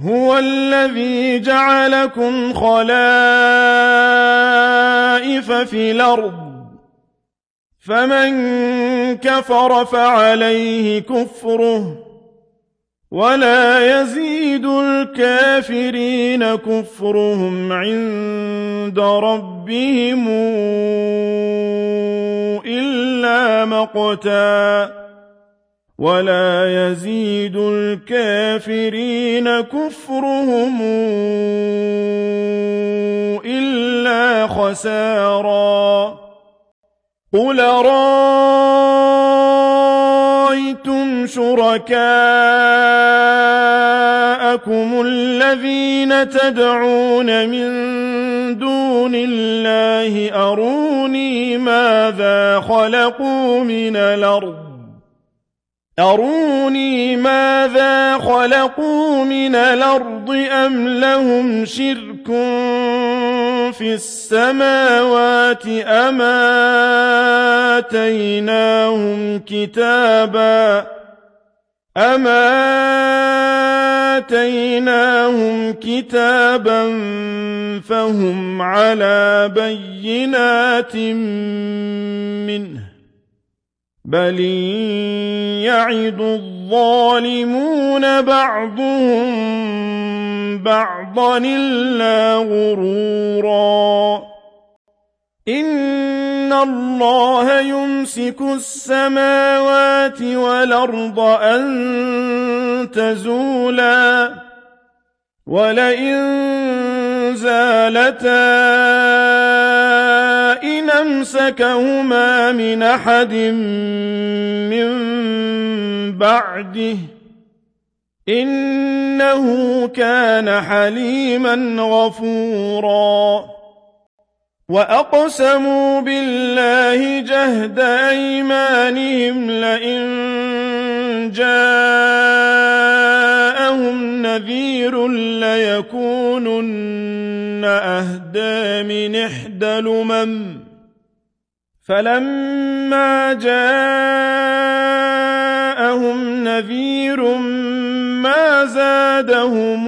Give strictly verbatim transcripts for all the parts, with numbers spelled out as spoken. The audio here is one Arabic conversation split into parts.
هُوَ الَّذِي جَعَلَكُمْ خَلَائِفَ فِي الْأَرْضِ ۚ فَمَن كَفَرَ فَعَلَيْهِ كُفْرُهُ ۖ وَلَا يَزِيدُ الْكَافِرِينَ كُفْرُهُمْ عِندَ رَبِّهِمْ إِلَّا مَقْتًا ۖ وَلَا يَزِيدُ الْكَافِرِينَ كُفْرُهُمْ إِلَّا خَسَارًا قُلْ أَرَأَيْتُمْ شُرَكَاءَكُمُ الَّذِينَ تَدْعُونَ مِن دُونِ اللَّهِ أَرُونِي مَاذَا خَلَقُوا مِنَ الْأَرْضِ أَرُونِي مَاذَا خَلَقُوا مِنَ الْأَرْضِ أَمْ لَهُمْ شِرْكٌ فِي السَّمَاوَاتِ أَمْ آتَيْنَاهُمْ كِتَابًا أَمْ آتَيْنَاهُمْ كِتَابًا فَهُمْ عَلَىٰ بَيِّنَاتٍ مِّنْهُ ۚ بَلْ يَعِدُ الظَّالِمُونَ بَعْضُهُم بَعْضًا إِلَّا غُرُورًا إِنَّ اللَّهَ يُمْسِكُ السَّمَاوَاتِ وَالْأَرْضَ أَن تَزُولَا وَلَئِن زَالَتَا إِنْ أَمْسَكَهُمَا مِنْ أَحَدٍ مِّن بَعْدِهِ ۚ إِنَّهُ كَانَ حَلِيمًا غَفُورًا وَأَقْسَمُوا بِاللَّهِ جَهْدَ أَيْمَانِهِمْ لَئِن جَاءَهُمْ نَذِيرٌ لَّيَكُونُنَّ أَهْدَىٰ مِنْ إِحْدَى الْأُمَمِ ۖ فَلَمَّا جَاءَهُمْ نَذِيرٌ مَّا زَادَهُمْ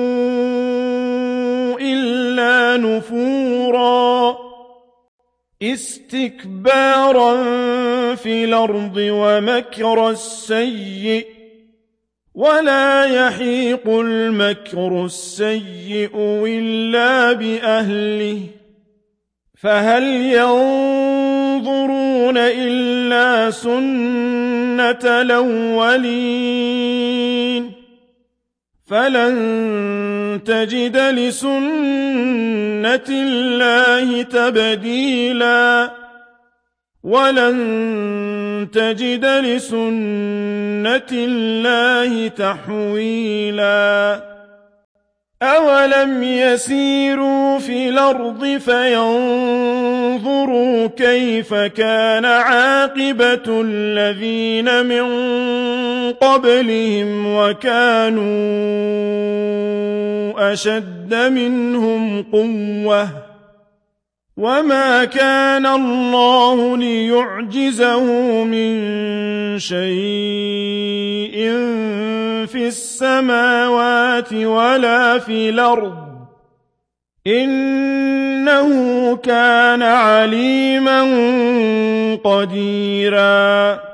إِلَّا نُفُورًا اسْتِكْبَارًا فِي الْأَرْضِ وَمَكْرَ السَّيِّئِ ۚ وَلَا يَحِيقُ الْمَكْرُ السَّيِّئُ إِلَّا بِأَهْلِهِ ۚ فَهَلْ يَنظُرُونَ إِلَّا سُنَّتَ الْأَوَّلِينَ ۚ فَلَن تَجِدَ لِسُنَّةِ اللَّهِ تَبْدِيلًا وَلَن تَجِدَ لِسُنَّةِ اللَّهِ تَحْوِيلًا أَوَلَمْ يَسِيرُوا فِي الْأَرْضِ فَيَنظُرُوا كَيْفَ كَانَ عَاقِبَةُ الَّذِينَ مِن قَبْلِهِمْ وَكَانُوا أَشَدَّ مِنْهُمْ قُوَّةً وَمَا كَانَ اللَّهُ لِيُعْجِزَهُ مِن شَيْءٍ فِي السَّمَاوَاتِ وَلَا فِي الْأَرْضِ ۚ إِنَّهُ كَانَ عَلِيمًا قَدِيرًا